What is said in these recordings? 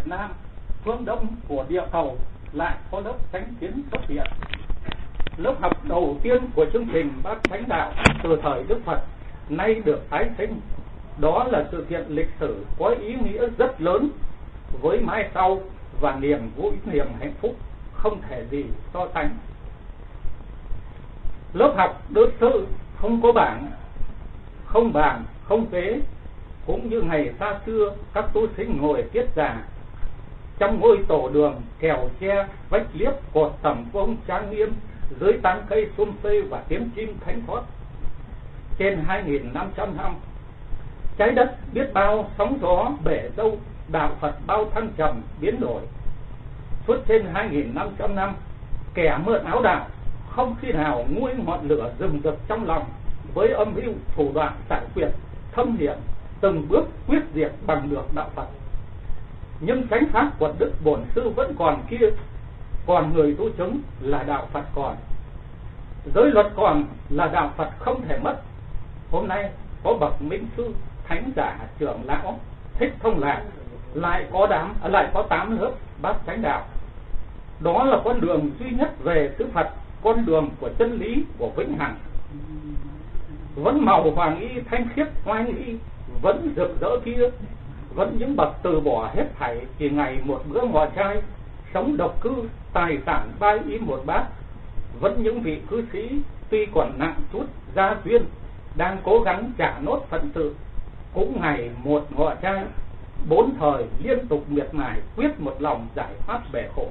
Nam, phương Đông của địa cầu lại có lớp Chánh Kiến xuất hiện. Lớp học đầu tiên của chương trình Bát Chánh Đạo từ thời Đức Phật nay được tái sinh. Đó là sự kiện lịch sử có ý nghĩa rất lớn với mai sau và niềm vui, niềm hạnh phúc không thể gì so sánh. Lớp học đơn sơ, không có bảng, không bàn, không ghế, cũng như ngày xa xưa các tu sinh ngồi tiết già trong ngôi tổ đường, kèo tre, vách liếp, cột tầm vông trang nghiêm dưới tán cây sum xê và tiếng chim thánh thoát. Trên 2.500 năm, trái đất biết bao sóng gió bể dâu, đạo Phật bao thăng trầm biến đổi. Suốt trên 2.500 năm, kẻ mượn áo đạo không khi nào nguôi ngọn lửa rừng rực trong lòng, với âm mưu thủ đoạn giải quyết thâm hiểm, từng bước quyết diệt bằng được đạo Phật. Nhưng chánh pháp của Đức Bổn Sư vẫn còn kia, còn người tu chứng là đạo Phật còn, giới luật còn là đạo Phật không thể mất. Hôm nay có bậc minh sư, thánh giả, trưởng lão Thích Thông Lạc lại có 8 lớp Bát Chánh Đạo. Đó là con đường duy nhất về xứ Phật, con đường của chân lý, của vĩnh hằng. Vẫn màu hoàng y thanh khiết oai nghi, vẫn rực rỡ kia, vẫn những bậc từ bỏ hết thảy chỉ ngày một bữa ngọ trai, sống độc cư, tài sản 3 y 1 bát. Vẫn những vị cư sĩ tuy còn nặng chút gia duyên đang cố gắng trả nốt phận sự, cũng ngày một ngọ trai, 4 thời liên tục miệt mài quyết một lòng giải thoát bể khổ.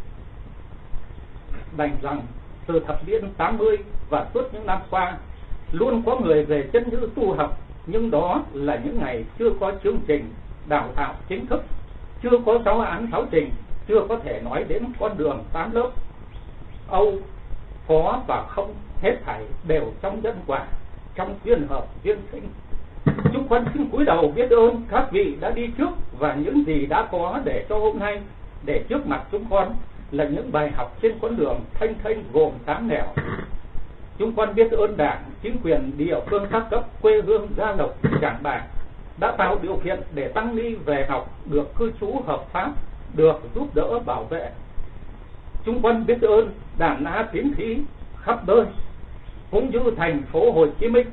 Đành rằng từ thập niên 80 và suốt những năm qua luôn có người về chân như tu học, nhưng đó là những ngày chưa có chương trình đào tạo chính thức, chưa có giáo án giáo trình, chưa có thể nói đến con đường 8 lớp. Âu có và không hết thảy đều trong nhân quả, trong duyên hợp duyên sinh. Chúng con xin cúi đầu biết ơn các vị đã đi trước và những gì đã có để cho hôm nay để trước mặt chúng con là những bài học trên con đường thanh thanh gồm 8 nẻo. Chúng con biết ơn Đảng, chính quyền địa phương các cấp, quê hương gia lộc, Trảng Bàng đã tạo điều kiện để tăng ni về học được cư trú hợp pháp, được giúp đỡ bảo vệ. Chúng con biết ơn Đảng Na Tiến Thí khắp nơi, cũng như thành phố Hồ Chí Minh.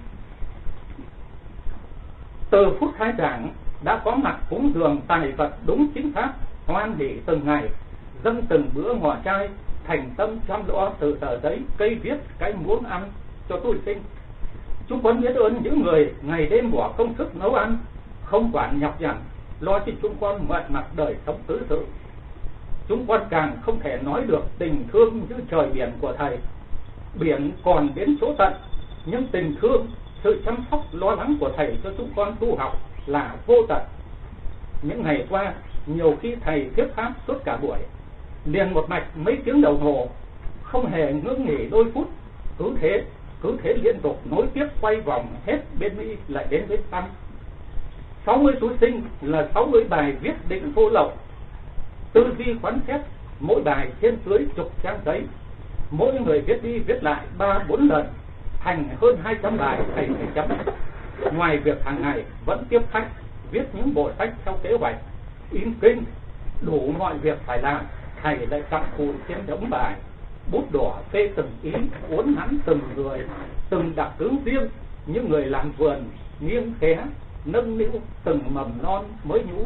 Từ phút khai giảng đã có mặt cúng dường tài vật đúng chính xác, hoan hỷ từng ngày, dâng từng bữa ngọ trai, thành tâm chăm lo từ tờ giấy, cây viết, cái muốn ăn cho tu sinh. Chúng con biết ơn những người ngày đêm bỏ công sức nấu ăn, không quản nhọc nhằn, lo cho chúng con mọi mặt đời sống tứ sự. Chúng con càng không thể nói được tình thương như trời biển của Thầy. Biển còn đến chỗ tận, nhưng tình thương, sự chăm sóc lo lắng của Thầy cho chúng con tu học là vô tận. Những ngày qua, nhiều khi Thầy thuyết pháp suốt cả buổi, liền một mạch mấy tiếng đồng hồ, không hề ngưng nghỉ đôi phút, cứ thế liên tục nối tiếp quay vòng hết bên Mỹ lại đến bên Tâm. 60 tu sinh là 60 bài viết định vô lậu, tư duy quán xét, mỗi bài trên dưới chục trang giấy, mỗi người viết đi viết lại 3-4 lần, thành hơn 200 bài Thầy phải chấm. Ngoài việc hàng ngày vẫn tiếp khách, viết những bộ sách theo kế hoạch, in kinh, đủ mọi việc phải làm, Thầy lại cặm cụi trên đống bài, bút đỏ phê từng ý, uốn nắn từng người, từng đặc tướng riêng, như người làm vườn nghiêng khé nâng niu từng mầm non mới nhú.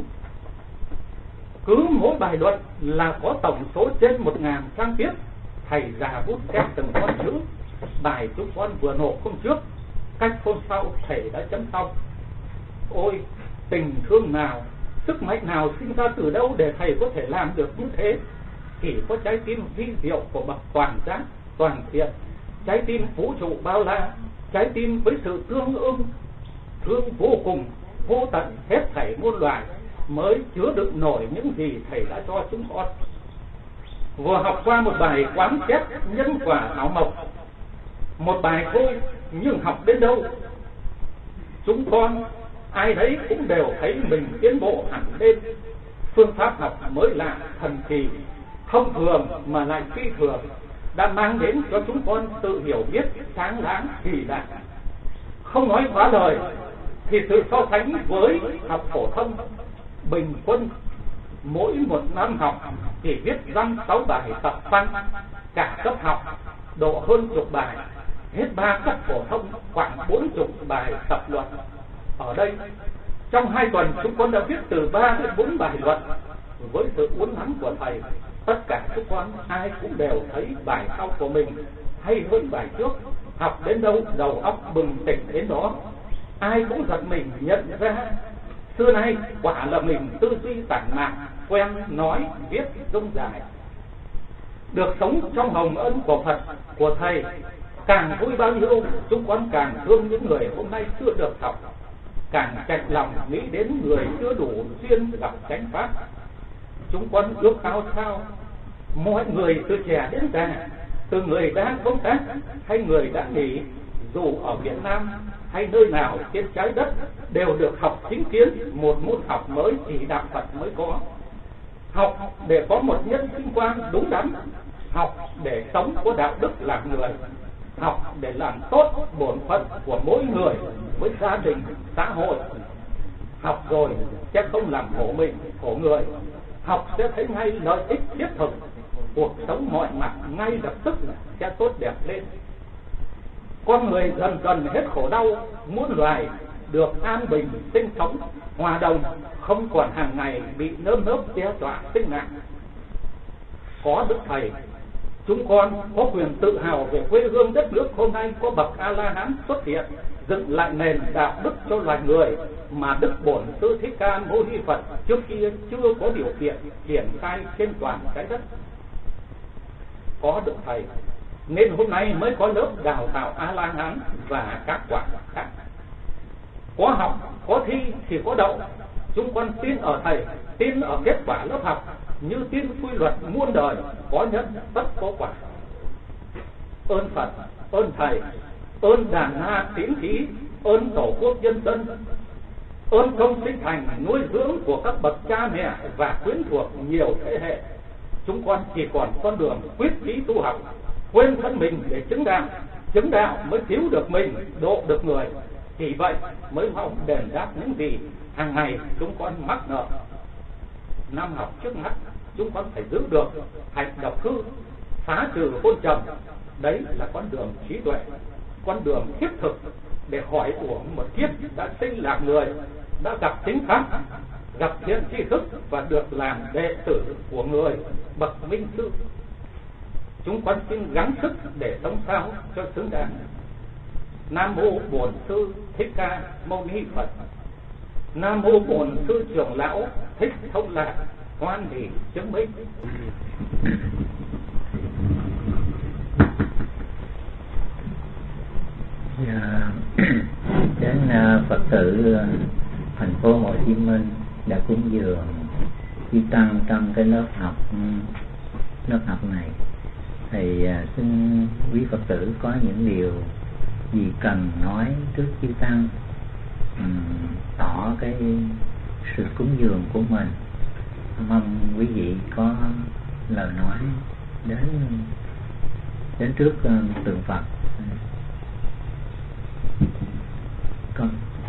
Cứ mỗi bài luận là có tổng số trên 1000 trang viết. Thầy già bút xét từng con chữ. Bài chúng con vừa nộp hôm trước, cách hôm sau Thầy đã chấm xong. Ôi, tình thương nào, sức mạnh nào sinh ra từ đâu để Thầy có thể làm được như thế? Chỉ có trái tim vi diệu của bậc toàn giác, toàn thiện, trái tim vũ trụ bao la, trái tim với sự tương ưng, thương vô cùng, vô tận hết thảy muôn loài, mới chứa đựng nổi những gì Thầy đã cho chúng con. Vừa học qua một bài quán xét nhân quả ảo mộc, một bài thôi, nhưng học đến đâu chúng con ai đấy cũng đều thấy mình tiến bộ hẳn lên. Phương pháp học mới lạ, thần kỳ, không thường mà lại phi thường, đã mang đến cho chúng con tự hiểu biết sáng láng kỳ lạ. Không nói quá lời thì sự so sánh với học phổ thông bình quân mỗi một năm học chỉ viết dăm 6 bài tập văn, cả cấp học độ hơn chục bài, hết 3 cấp phổ thông khoảng 40 bài tập luận. Ở đây trong 2 tuần chúng con đã viết từ 3 đến 4 bài luận. Với sự uốn nắn của thầy, tất cả chúng con ai cũng đều thấy bài sau của mình hay hơn bài trước, học đến đâu đầu óc bừng tỉnh đến đó. Ai cũng giật mình nhận ra xưa nay quả là mình tư duy tản mạn, quen nói viết rông dài. Được sống trong hồng ân của Phật, của thầy, càng vui bao nhiêu, chúng con càng thương những người hôm nay chưa được học, càng chạnh lòng nghĩ đến người chưa đủ duyên gặp chánh pháp. Chúng con ước ao sao mọi người từ trẻ đến già, từ người đang công tác hay người đã nghỉ, dù ở Việt Nam hay nơi nào trên trái đất, đều được học chính kiến một môn học mới chỉ đạo Phật mới có. Học để có một nhân sinh quan đúng đắn, học để sống có đạo đức làm người, học để làm tốt bổn phận của mỗi người với gia đình, xã hội. Học rồi sẽ không làm khổ mình, khổ người. Học sẽ thấy ngay lợi ích thiết thực, cuộc sống mọi mặt ngay lập tức sẽ tốt đẹp lên. Con người dần dần hết khổ đau, muôn loài được an bình sinh sống hòa đồng, không còn hàng ngày bị nơm nớp đe dọa sinh mạng. Có Đức Thầy, chúng con có quyền tự hào về quê hương đất nước hôm nay có bậc A La Hán xuất hiện, dựng lại nền đạo đức cho loài người mà Đức Bổn Sư Thích Ca Mâu Ni Phật trước kia chưa có điều kiện triển khai trên toàn trái đất. Có Đức Thầy nên hôm nay mới có lớp đào tạo A La Hán và các quả khác. Có học, có thi thì có đậu. Chúng con tin ở Thầy, tin ở kết quả lớp học, như tin quy luật muôn đời, có nhân tất có quả. Ơn Phật, ơn Thầy, ơn đàn na tín khí, ơn Tổ quốc nhân dân, ơn công sinh thành nuôi dưỡng của các bậc cha mẹ và quyến thuộc nhiều thế hệ. Chúng con chỉ còn con đường quyết chí tu học, quên thân mình để chứng đạo mới cứu được mình, độ được người. Chỉ vậy mới mong đền đáp những gì hàng ngày chúng con mắc nợ. Năm học trước mắt, chúng con phải giữ được hạnh độc hư, phá trừ hôn trầm. Đấy là con đường trí tuệ, con đường thiết thực để khỏi uổng một kiếp đã sinh làm người, đã gặp chính pháp, gặp thiện tri thức và được làm đệ tử của người bậc minh sư. Chúng con xin gắng sức để sống sao cho xứng đáng. Nam mô Bổn Sư Thích Ca Mâu Ni Phật. Nam mô Bổn Sư Trưởng Lão Thích Thông Lạc Hoan Hỷ Chứng Minh. Đến Phật tử thành phố Hồ Chí Minh đã cúng dường chư tăng trong cái lớp học này, thì xin quý Phật tử có những điều gì cần nói trước chư tăng, tỏ cái sự cúng dường của mình. Mong quý vị có lời nói đến trước tượng Phật. Con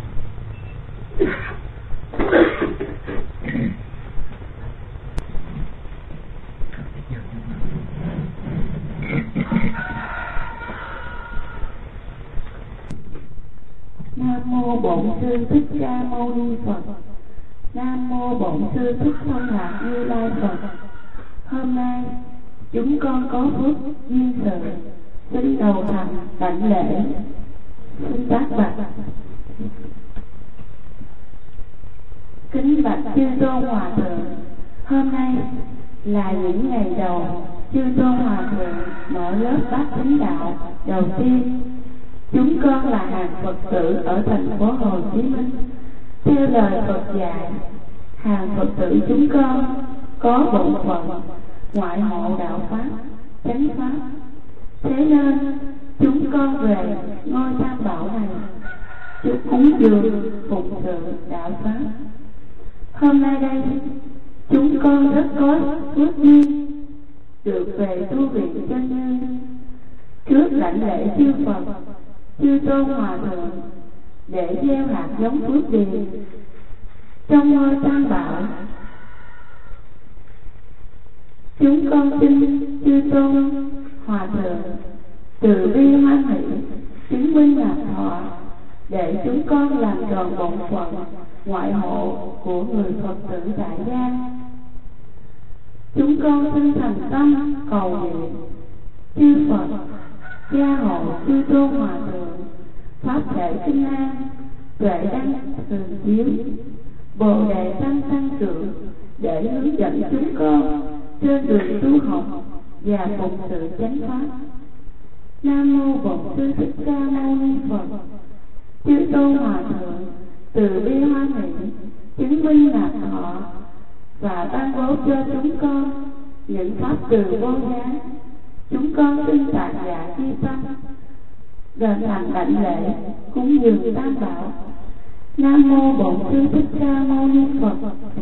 Nam mô Bổn Sư Thích Ca Mâu Ni Phật. Nam mô Bổn Sư Thích Thông Lạc Như Lai Phật. Hôm nay chúng con có phước duyên sự xin đầu thành đảnh lễ. Xin bác bạch. Kính bạch chư tôn hòa thượng, hôm nay là những ngày đầu chư tôn hòa thượng mở lớp bát chánh đạo đầu tiên. Chúng con là hàng Phật tử ở thành phố Hồ Chí Minh. Theo lời Phật dạy, hàng Phật tử chúng con có bổn phận ngoại hộ đạo pháp, chánh pháp. Thế nên chúng con về ngôi Tam Bảo này chúc cúng dường phụng sự đạo pháp. Hôm nay đây chúng con rất có phước duyên được về tu viện Chân Như, trước lãnh lễ chư Phật, chư tôn hòa thượng để gieo hạt giống phước điền trong ngôi Tam Bảo. Chúng con xin chư tôn hòa thượng từ bi hoan hỷ chứng minh lạc thọ, để chúng con làm tròn bổn phận ngoại hộ của người Phật tử tại gia. Chúng con xin thành tâm cầu nguyện chư Phật gia hộ chư tôn hòa thượng pháp thể kinh an, tuệ đăng thường chiếu, bồ đề tâm tăng trưởng, để hướng dẫn chúng con trên đường tu học và phụng sự chánh pháp. Nam mô Bổn Sư Thích Ca Mâu Ni Phật. Chư tôn hòa thượng từ bi hoan hỷ chứng minh lạc thọ và ban bố cho chúng con những pháp từ vô giá. Chúng con xin tạ dạ chi tâm, gần thành đảnh lễ cúng dường tam bảo. Nam mô Bổn Sư Thích Ca Mâu Ni Phật.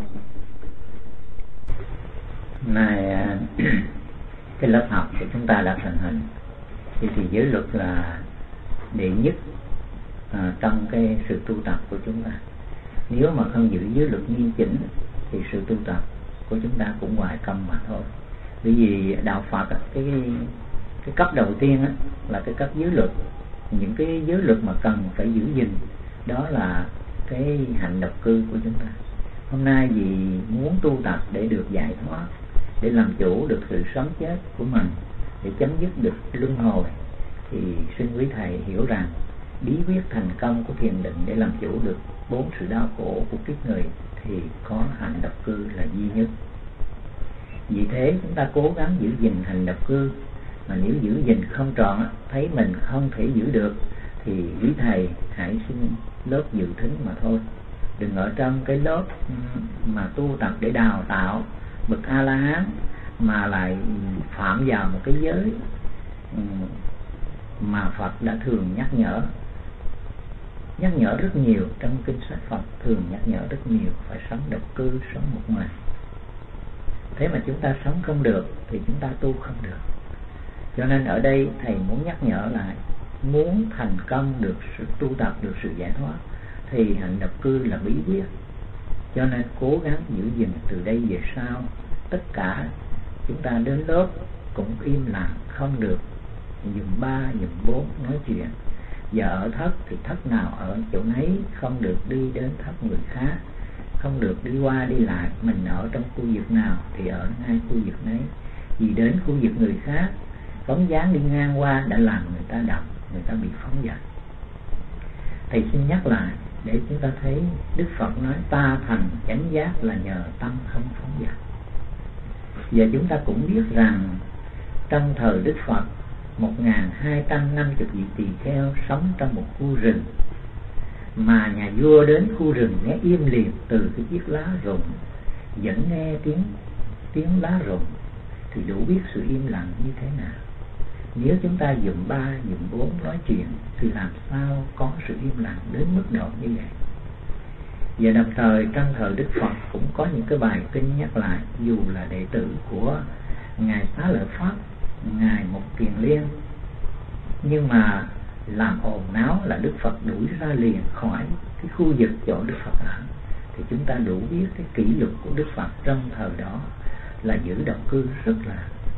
Này cái lớp học của chúng ta đã thành hình thì giới luật là đệ nhất trong cái sự tu tập của chúng ta. Nếu mà không giữ giới luật nghiêm chỉnh thì sự tu tập của chúng ta cũng hoài công mà thôi. Bởi vì đạo Phật cái cấp đầu tiên là cái cấp giới luật. Những cái giới luật mà cần phải giữ gìn đó là cái hạnh độc cư của chúng ta. Hôm nay vì muốn tu tập để được giải thoát, để làm chủ được sự sống chết của mình, để chấm dứt được luân hồi, thì xin quý thầy hiểu rằng bí quyết thành công của thiền định để làm chủ được 4 sự đau khổ của kiếp người thì có hạnh độc cư là duy nhất. Vì thế chúng ta cố gắng giữ gìn hạnh độc cư, mà nếu giữ gìn không tròn, thấy mình không thể giữ được thì quý thầy hãy xin lớp dự thính mà thôi. Đừng ở trong cái lớp mà tu tập để đào tạo bậc A-la-hán mà lại phạm vào một cái giới mà Phật đã thường nhắc nhở rất nhiều. Trong kinh sách Phật thường nhắc nhở rất nhiều phải sống độc cư, sống một mình. Thế mà chúng ta sống không được thì chúng ta tu không được. Cho nên ở đây thầy muốn nhắc nhở lại, muốn thành công được sự tu tập, được sự giải thoát thì hạnh độc cư là bí quyết. Cho nên cố gắng giữ gìn từ đây về sau. Tất cả chúng ta đến lớp cũng im lặng, không được dùm ba dùm bốn nói chuyện. Và ở thất thì thất nào ở chỗ nấy, không được đi đến thất người khác, không được đi qua đi lại. Mình ở trong khu vực nào thì ở ngay khu vực nấy. Vì đến khu vực người khác, bóng dáng đi ngang qua đã làm người ta động, người ta bị phóng dật. Thầy xin nhắc lại để chúng ta thấy Đức Phật nói ta thành chánh giác là nhờ tâm không phóng dật. Và chúng ta cũng biết rằng trong thời Đức Phật 1250 vị tỳ kheo sống trong một khu rừng, mà nhà vua đến khu rừng nghe im lìm từ cái chiếc lá rụng, vẫn nghe tiếng lá rụng, thì đủ biết sự im lặng như thế nào. Nếu chúng ta dùm ba dùm bốn nói chuyện thì làm sao có sự im lặng đến mức độ như vậy. Và đồng thời trong thời Đức Phật cũng có những cái bài kinh nhắc lại, dù là đệ tử của Ngài Xá Lợi Pháp, Ngài Mục Kiền Liên, nhưng mà làm ồn náo là Đức Phật đuổi ra liền khỏi cái khu vực chỗ Đức Phật ở. Thì chúng ta đủ biết cái kỷ luật của Đức Phật trong thời đó là giữ độc cư rất là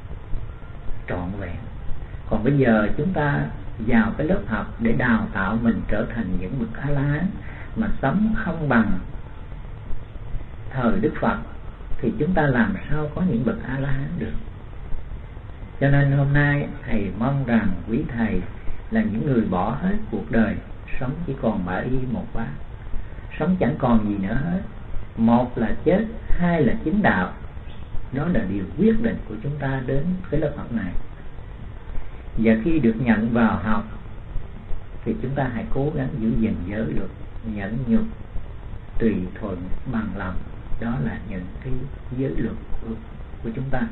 trọn vẹn. Còn bây giờ chúng ta vào cái lớp học để đào tạo mình trở thành những bậc A-la-hán mà sống không bằng thời Đức Phật thì chúng ta làm sao có những bậc A-la-hán được. Cho nên hôm nay thầy mong rằng quý thầy là những người bỏ hết cuộc đời, sống chỉ còn bả y một bát, sống chẳng còn gì nữa hết. Một là chết, hai là chứng đạo. Đó là điều quyết định của chúng ta đến cái lớp học này. Và khi được nhận vào học thì chúng ta hãy cố gắng giữ gìn giới luật, nhẫn nhục, tùy thuận, bằng lòng. Đó là những cái giới luật của chúng ta.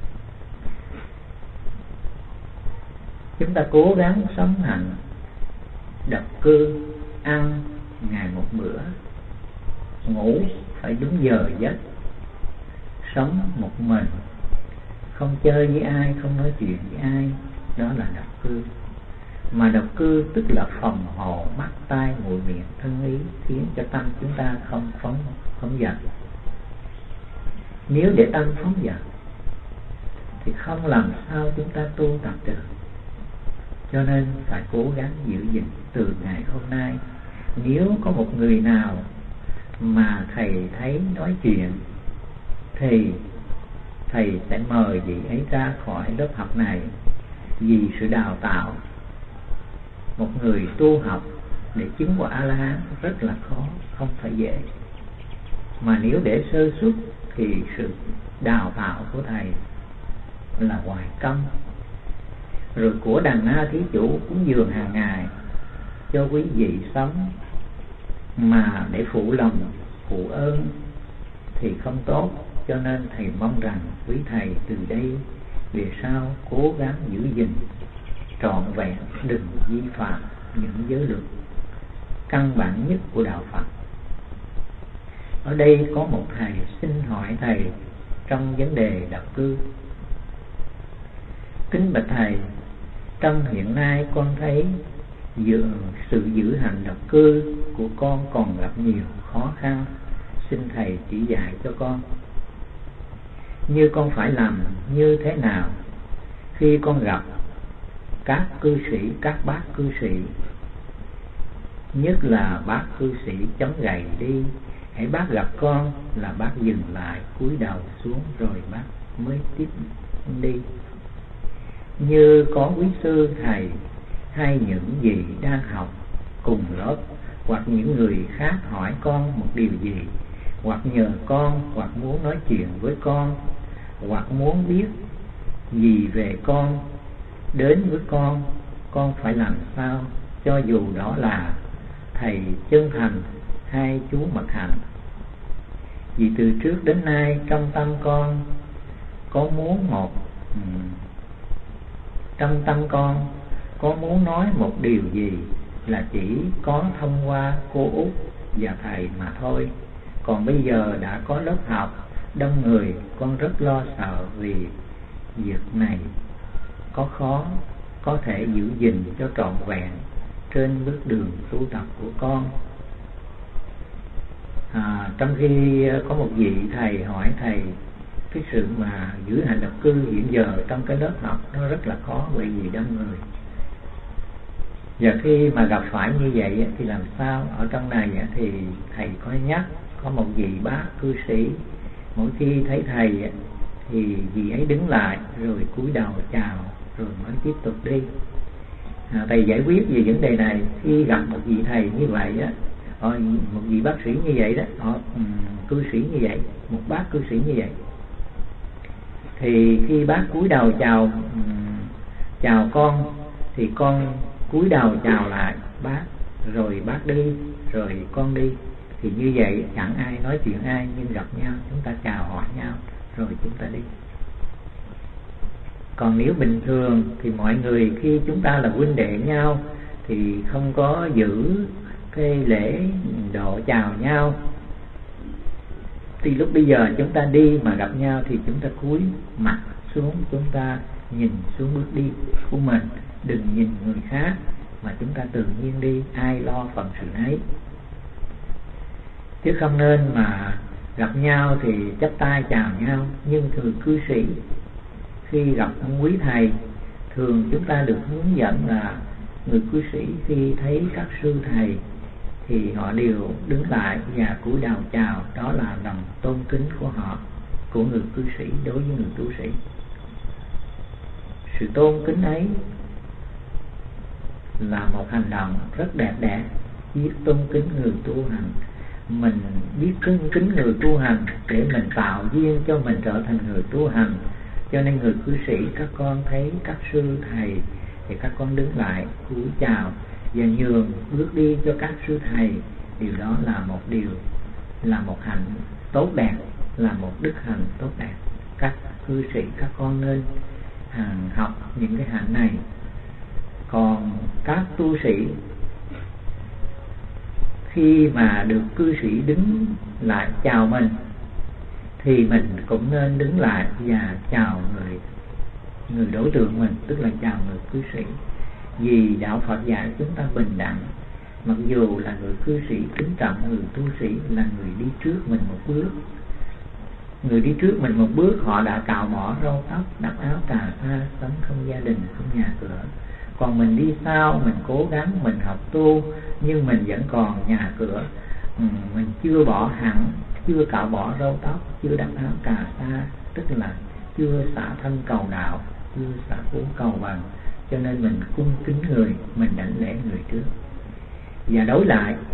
Chúng ta cố gắng sống hạnh, độc cư, ăn ngày một bữa, ngủ phải đúng giờ giấc, sống một mình, không chơi với ai, không nói chuyện với ai. Đó là độc cư. Mà độc cư tức là phòng hộ mắt, tai, mũi, miệng, thân ý, khiến cho tâm chúng ta không phóng dật. Nếu để tâm phóng dật thì không làm sao chúng ta tu tập được. Cho nên phải cố gắng giữ gìn từ ngày hôm nay. Nếu có một người nào mà thầy thấy nói chuyện thì thầy sẽ mời vị ấy ra khỏi lớp học này, vì sự đào tạo một người tu học để chứng quả A-la-hán rất là khó, không phải dễ. Mà nếu để sơ suất thì sự đào tạo của thầy là hoài công. Rồi của đàn na thí chủ cúng dường hàng ngày cho quý vị sống mà để phụ lòng phụ ơn thì không tốt. Cho nên thầy mong rằng quý thầy từ đây về sau cố gắng giữ gìn trọn vẹn, đừng vi phạm những giới luật căn bản nhất của đạo Phật. Ở đây có một thầy xin hỏi thầy trong vấn đề độc cư. Kính bạch thầy, trong hiện nay con thấy sự giữ hành độc cư của con còn gặp nhiều khó khăn, xin thầy chỉ dạy cho con. Như con phải làm như thế nào khi con gặp các cư sĩ, các bác cư sĩ, nhất là bác cư sĩ chống gậy đi, hãy bác gặp con là bác dừng lại cúi đầu xuống rồi bác mới tiếp đi. Như có quý sư thầy hay những gì đang học cùng lớp, hoặc những người khác hỏi con một điều gì, hoặc nhờ con, hoặc muốn nói chuyện với con, hoặc muốn biết gì về con, đến với con phải làm sao, cho dù đó là thầy chân thành hay chú mật hạnh. Vì từ trước đến nay trong tâm con có muốn nói một điều gì là chỉ có thông qua cô Út và thầy mà thôi. Còn bây giờ đã có lớp học đông người, con rất lo sợ vì việc này có khó có thể giữ gìn cho trọn vẹn trên bước đường tu tập của con. Trong khi có một vị thầy hỏi thầy cái sự mà giữ hành độc cư hiện giờ trong cái lớp học nó rất là khó bởi vì đông người. Và khi mà gặp phải như vậy thì làm sao? Ở trong này thì thầy có nhắc có một vị bác cư sĩ, mỗi khi thấy thầy thì vị ấy đứng lại rồi cúi đầu chào rồi mới tiếp tục đi. Thầy giải quyết về vấn đề này. Khi gặp một vị thầy như vậy một vị bác sĩ như vậy đó, cư sĩ như vậy, một bác cư sĩ như vậy, thì khi bác cúi đầu chào con thì con cúi đầu chào lại bác, rồi bác đi rồi con đi. Thì như vậy chẳng ai nói chuyện ai, nhưng gặp nhau chúng ta chào hỏi nhau rồi chúng ta đi. Còn nếu bình thường thì mọi người khi chúng ta là huynh đệ nhau thì không có giữ cái lễ độ chào nhau. Thì lúc bây giờ chúng ta đi mà gặp nhau thì chúng ta cúi mặt xuống, chúng ta nhìn xuống bước đi của mình, đừng nhìn người khác mà chúng ta tự nhiên đi, ai lo phần sự ấy. Chứ không nên mà gặp nhau thì chắp tay chào nhau. Nhưng thường cư sĩ khi gặp quý thầy, thường chúng ta được hướng dẫn là người cư sĩ khi thấy các sư thầy thì họ đều đứng lại và cúi đầu chào. Đó là lòng tôn kính của họ, của người cư sĩ đối với người tu sĩ. Sự tôn kính ấy là một hành động rất đẹp đẽ, biết tôn kính người tu hành. Mình biết kính người tu hành để mình tạo duyên cho mình trở thành người tu hành. Cho nên người cư sĩ, các con thấy các sư thầy thì các con đứng lại cúi chào và nhường bước đi cho các sư thầy. Điều đó là một hạnh tốt đẹp, là một đức hạnh tốt đẹp. Các cư sĩ, các con nên học những cái hạnh này. Còn các tu sĩ khi mà được cư sĩ đứng lại chào mình thì mình cũng nên đứng lại và chào người đối tượng mình, tức là chào người cư sĩ. Vì đạo Phật dạy chúng ta bình đẳng. Mặc dù là người cư sĩ kính trọng người tu sĩ là người đi trước mình một bước, Người đi trước mình một bước họ đã cạo bỏ râu tóc, đắp áo cà sa, sống không gia đình, không nhà cửa. Còn mình đi sau, mình cố gắng, mình học tu, nhưng mình vẫn còn nhà cửa, mình chưa bỏ hẳn, chưa cạo bỏ râu tóc, chưa đắp áo cà sa, tức là chưa xả thân cầu đạo, chưa xả cú cầu bằng. Cho nên mình cung kính người, mình đảnh lễ người trước. Và đối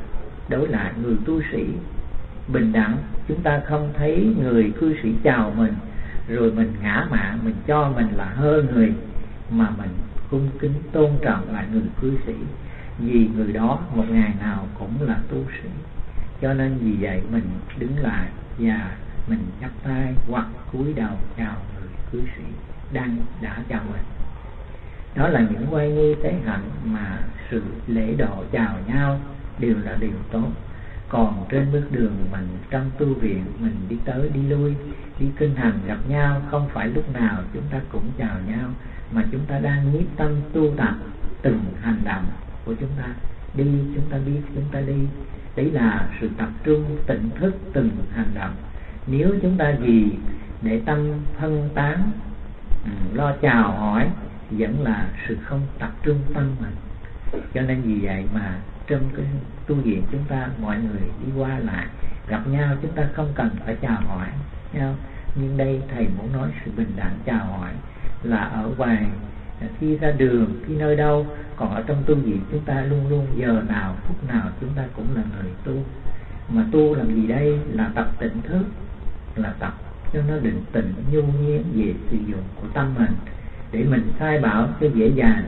lại người tu sĩ bình đẳng, chúng ta không thấy người cư sĩ chào mình rồi mình ngã mạn, mình cho mình là hơn người, mà mình cung kính tôn trọng lại người cư sĩ, vì người đó một ngày nào cũng là tu sĩ. Cho nên vì vậy mình đứng lại và mình chắp tay hoặc cúi đầu chào người cư sĩ đã chào mình. Đó là những oai nghi tế hạnh mà sự lễ độ chào nhau đều là điều tốt. Còn trên bước đường mình trong tu viện, mình đi tới đi lui, đi kinh hành gặp nhau, không phải lúc nào chúng ta cũng chào nhau, mà chúng ta đang nhiếp tâm tu tập từng hành động của chúng ta. Đi chúng ta biết chúng ta đi, đấy là sự tập trung tỉnh thức từng hành động. Nếu chúng ta vì để tâm phân tán, lo chào hỏi, vẫn là sự không tập trung tâm mình. Cho nên vì vậy mà trong cái tu viện chúng ta, mọi người đi qua lại gặp nhau, chúng ta không cần phải chào hỏi nhau. Nhưng đây thầy muốn nói sự bình đẳng chào hỏi là ở ngoài, khi ra đường, khi nơi đâu. Còn ở trong tu viện chúng ta luôn luôn giờ nào phút nào chúng ta cũng là người tu. Mà tu làm gì đây? Là tập tỉnh thức, là tập cho nó định tĩnh nhu nhiên về sử dụng của tâm mình, để mình sai bảo cho dễ dàng.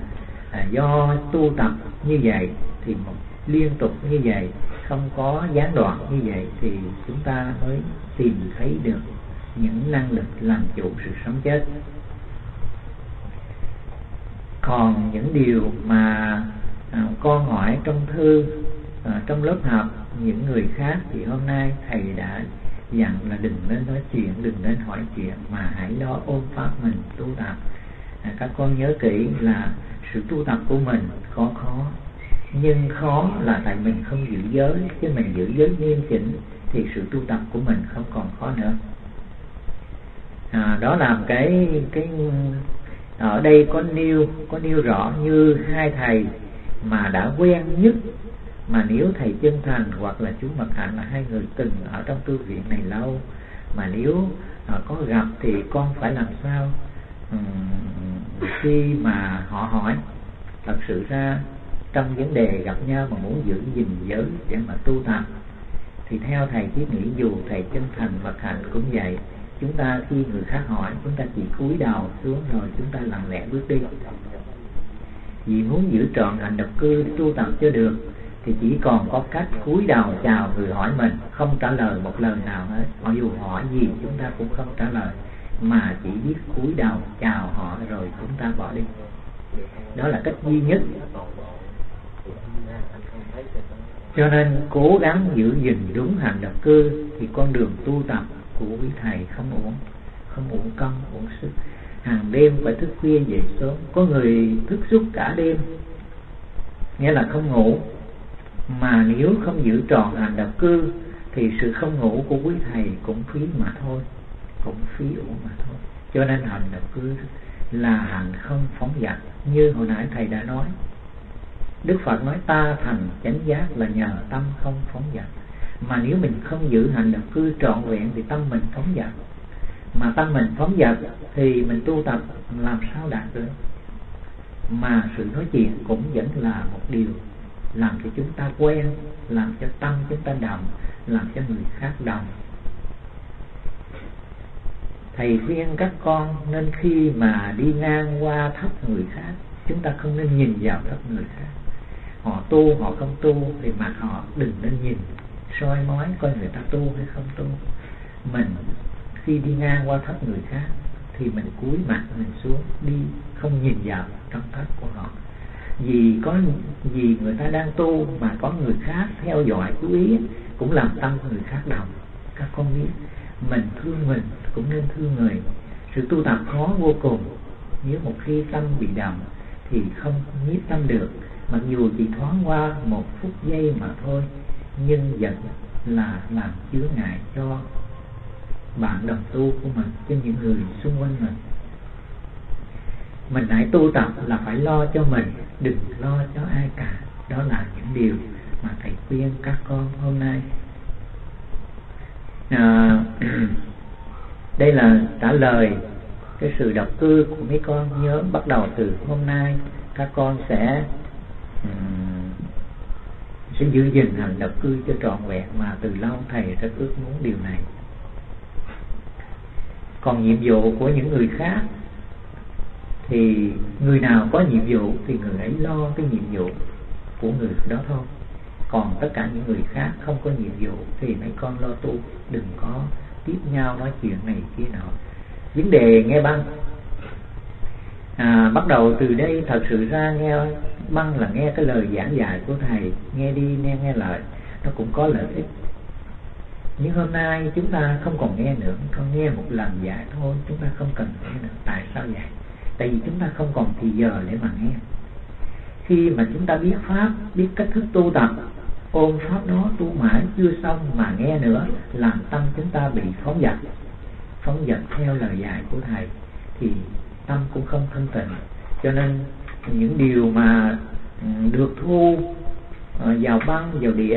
Do tu tập như vậy thì một liên tục như vậy, không có gián đoạn như vậy, thì chúng ta mới tìm thấy được những năng lực làm chủ sự sống chết. Còn những điều mà con hỏi trong thư, trong lớp học những người khác, thì hôm nay thầy đã dặn là đừng nên nói chuyện, đừng nên hỏi chuyện, mà hãy lo ôm pháp mình tu tập. Các con nhớ kỹ là sự tu tập của mình có khó, nhưng khó là tại mình không giữ giới. Chứ mình giữ giới nghiêm chỉnh thì sự tu tập của mình không còn khó nữa. Đó là cái ở đây có nêu rõ như hai thầy mà đã quen nhất. Mà nếu thầy Chân Thành hoặc là chú Mật Hạnh là hai người từng ở trong tu viện này lâu, mà nếu có gặp thì con phải làm sao khi mà họ hỏi. Thật sự ra trong vấn đề gặp nhau mà muốn giữ gìn giới để mà tu tập, thì theo thầy Thiết nghĩ, dù thầy Chân Thành, Mật Hạnh cũng vậy, chúng ta khi người khác hỏi, chúng ta chỉ cúi đầu xuống rồi chúng ta lặng lẽ bước đi. Vì muốn giữ trọn hạnh độc cư tu tập cho được thì chỉ còn có cách cúi đầu chào người hỏi mình, không trả lời một lời nào hết. Họ dù hỏi gì chúng ta cũng không trả lời, mà chỉ biết cúi đầu chào họ rồi chúng ta bỏ đi. Đó là cách duy nhất. Cho nên cố gắng giữ gìn đúng hạnh độc cư thì con đường tu tập của quý thầy không uổng công, uổng sức. Hàng đêm phải thức khuya dậy sớm, có người thức suốt cả đêm, nghĩa là không ngủ. Mà nếu không giữ tròn hạnh độc cư thì sự không ngủ của quý thầy cũng phí mà thôi, cũng phí uổng mà thôi. Cho nên hạnh độc cư là hạnh không phóng dật. Như hồi nãy thầy đã nói, Đức Phật nói ta thành chánh giác là nhờ tâm không phóng dật. Mà nếu mình không giữ hạnh độc cư trọn vẹn thì tâm mình phóng dật. Mà tâm mình phóng dật thì mình tu tập làm sao đạt được. Mà sự nói chuyện cũng vẫn là một điều làm cho chúng ta quen, làm cho tâm chúng ta đồng, làm cho người khác đồng. Thầy khuyên các con nên khi mà đi ngang qua thấp người khác, chúng ta không nên nhìn vào thấp người khác. Họ tu, họ không tu thì mặt họ đừng nên nhìn, soi mói coi người ta tu hay không tu. Mình khi đi ngang qua thấp người khác thì mình cúi mặt mình xuống, đi không nhìn vào trong thấp của họ. Vì người ta đang tu mà có người khác theo dõi chú ý cũng làm tâm người khác đồng. Các con biết mình thương mình cũng nên thương người. Sự tu tập khó vô cùng. Nếu một khi tâm bị đồng thì không nhiếp tâm được, mặc dù chỉ thoáng qua một phút giây mà thôi, nhưng vẫn là làm chướng ngại cho bạn đồng tu của mình, cho những người xung quanh mình. Mình hãy tu tập là phải lo cho mình, đừng lo cho ai cả. Đó là những điều mà thầy khuyên các con hôm nay. Đây là trả lời cái sự độc cư của mấy con. Nhớ bắt đầu từ hôm nay các con sẽ giữ gìn hành độc cư cho trọn vẹn, mà từ lâu thầy rất ước muốn điều này. Còn nhiệm vụ của những người khác thì người nào có nhiệm vụ thì người ấy lo cái nhiệm vụ của người đó thôi. Còn tất cả những người khác không có nhiệm vụ thì mấy con lo tu, đừng có tiếp nhau nói chuyện này kia nọ. Vấn đề nghe băng, bắt đầu từ đây thật sự ra nghe băng là nghe cái lời giảng dạy của thầy, nghe đi nghe lại, nó cũng có lợi ích. Nhưng hôm nay chúng ta không còn nghe nữa, con nghe một lần dạy thôi, chúng ta không cần nghe nữa. Tại sao vậy? Tại vì chúng ta không còn thì giờ để mà nghe. Khi mà chúng ta biết pháp, biết cách thức tu tập, ôm pháp đó tu mãi chưa xong mà nghe nữa, làm tâm chúng ta bị phóng dật theo lời dạy của thầy, thì tâm cũng không thanh tịnh. Cho nên những điều mà được thu vào băng, vào đĩa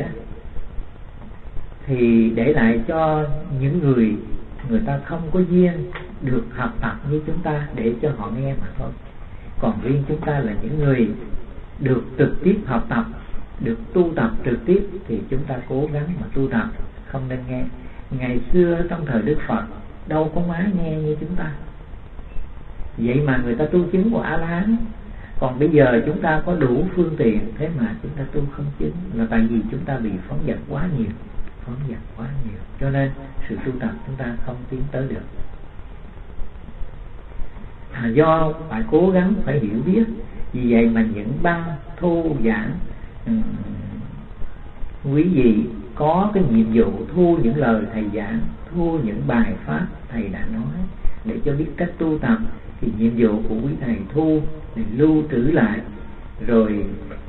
thì để lại cho những người ta không có duyên được học tập như chúng ta, để cho họ nghe mà thôi. Còn riêng chúng ta là những người được trực tiếp học tập, được tu tập trực tiếp, thì chúng ta cố gắng mà tu tập, không nên nghe. Ngày xưa trong thời Đức Phật đâu có ai nghe như chúng ta, vậy mà người ta tu chứng của A-la-hán. Còn bây giờ chúng ta có đủ phương tiện, thế mà chúng ta tu không chứng, là tại vì chúng ta bị phóng dật quá nhiều. Cho nên sự tu tập chúng ta không tiến tới được. Do phải cố gắng, phải hiểu biết. Vì vậy mà những băng thu giảng, quý vị có cái nhiệm vụ thu những lời thầy giảng, thu những bài pháp thầy đã nói để cho biết cách tu tập. Thì nhiệm vụ của quý thầy thu để lưu trữ lại, rồi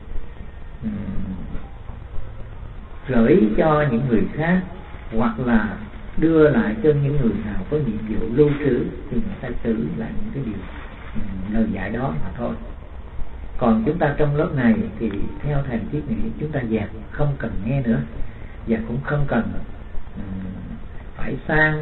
gửi cho những người khác, hoặc là đưa lại cho những người nào có nhiệm vụ lưu trữ, thì người ta trữ lại những cái điều lời dạy đó mà thôi. Còn chúng ta trong lớp này thì theo thầy thiết nghĩ chúng ta dẹp, không cần nghe nữa, và cũng không cần phải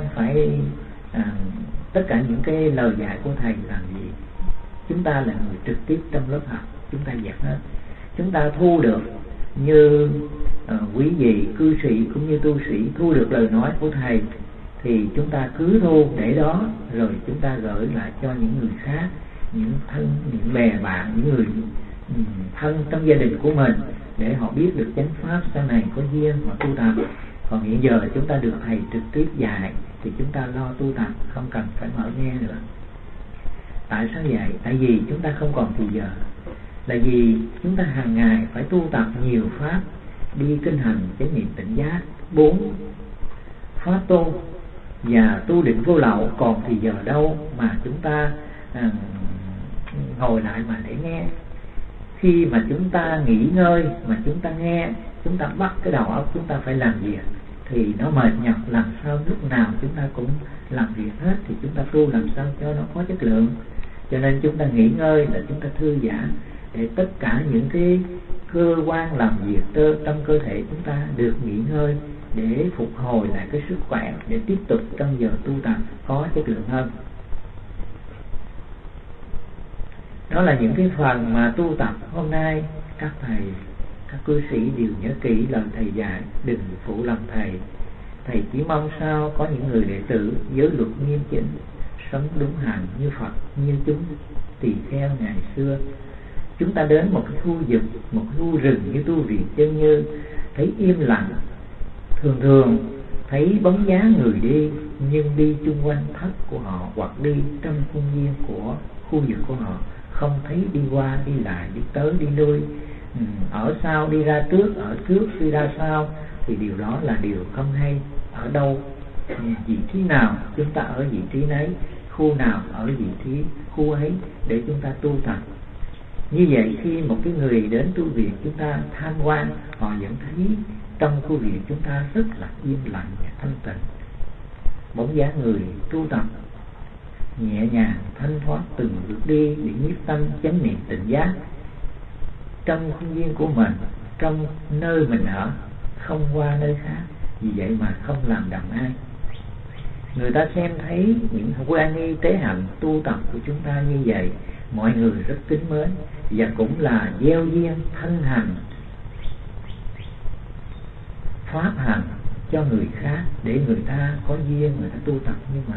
tất cả những cái lời dạy của thầy làm gì. Chúng ta là người trực tiếp trong lớp học, chúng ta dẹp hết. Chúng ta thu được như quý vị cư sĩ cũng như tu sĩ thu được lời nói của thầy, thì chúng ta cứ thu để đó, rồi chúng ta gửi lại cho những người khác, những thân, những bè bạn, những người thân trong gia đình của mình, để họ biết được chánh pháp, sau này có duyên mà tu tập. Còn hiện giờ chúng ta được thầy trực tiếp dạy thì chúng ta lo tu tập, không cần phải mở nghe nữa. Tại sao vậy? Tại vì chúng ta không còn thì giờ. Là vì chúng ta hàng ngày phải tu tập nhiều pháp, đi kinh hành chánh niệm tỉnh giác, 4 pháp tu và tu định vô lậu. Còn thì giờ đâu mà chúng ta ngồi lại mà để nghe. Khi mà chúng ta nghỉ ngơi mà chúng ta nghe, chúng ta bắt cái đầu óc chúng ta phải làm việc, thì nó mệt nhọc. Làm sao lúc nào chúng ta cũng làm việc hết, thì chúng ta tu làm sao cho nó có chất lượng. Cho nên chúng ta nghỉ ngơi là chúng ta thư giãn, để tất cả những cái cơ quan làm việc trong cơ thể chúng ta được nghỉ ngơi, để phục hồi lại cái sức khỏe, để tiếp tục trong giờ tu tập có chất lượng hơn. Đó là những cái phần mà tu tập hôm nay. Các thầy, các cư sĩ đều nhớ kỹ lời thầy dạy, đừng phụ lòng thầy. Thầy chỉ mong sao có những người đệ tử giới luật nghiêm chỉnh, sống đúng hành như Phật, như chúng tỳ kheo ngày xưa. Chúng ta đến một cái khu vực, một khu rừng như tu viện Chân Như, thấy im lặng, thường thấy bóng dáng người đi, nhưng đi chung quanh thất của họ, hoặc đi trong khuôn viên của khu vực của họ, không thấy đi qua đi lại, đi tới đi lui, ở sau đi ra trước, ở trước đi ra sau, thì điều đó là điều không hay. Ở đâu, vị trí nào chúng ta ở vị trí nấy, khu nào ở vị trí khu ấy, để chúng ta tu tập. Như vậy khi một cái người đến tu viện chúng ta tham quan, họ vẫn thấy trong khu viện chúng ta rất là im lặng và thanh tịnh. bóng dáng người tu tập nhẹ nhàng thanh thoát từng bước đi để nhiếp tâm chánh niệm tỉnh giác trong khuôn viên của mình, trong nơi mình ở, không qua nơi khác. Vì vậy mà không làm đầm ai. Người ta xem thấy những quan nghi tế hạnh tu tập của chúng ta như vậy, mọi người rất kính mến và cũng là gieo duyên thân hành pháp hành cho người khác để người ta có duyên, người ta tu tập như mình.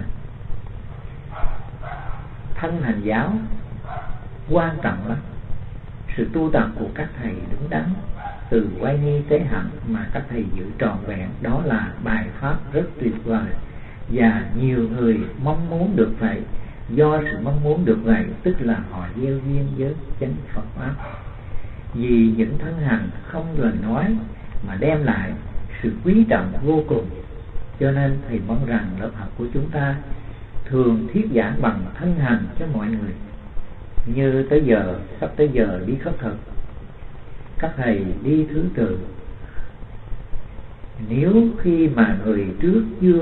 Thân hành giáo quan trọng lắm. Sự tu tập của các thầy đúng đắn từ quay nghi tế hạnh mà các thầy giữ trọn vẹn, đó là bài pháp rất tuyệt vời và nhiều người mong muốn được vậy. Do sự mong muốn được vậy tức là họ gieo duyên với chánh Phật pháp. Vì những thân hành không lời nói mà đem lại sự quý trọng vô cùng, cho nên thầy mong rằng lớp học của chúng ta thường thuyết giảng bằng thân hành cho mọi người. Như tới giờ, sắp tới giờ đi khất thực, các thầy đi thứ tự. Nếu khi mà người trước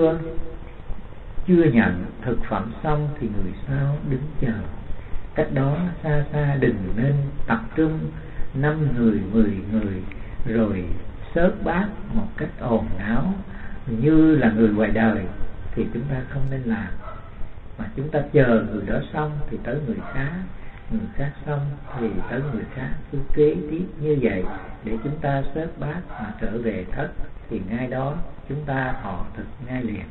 chưa nhận thực phẩm xong thì người sau đứng chờ. Cách đó xa xa đừng nên tập trung 5 người, 10 người rồi xớt bát một cách ồn ào như là người ngoài đời thì chúng ta không nên làm. Mà chúng ta chờ người đó xong thì tới người khác xong thì tới người khác, cứ kế tiếp như vậy để chúng ta xớt bát mà trở về thất thì ngay đó chúng ta thọ thực ngay liền.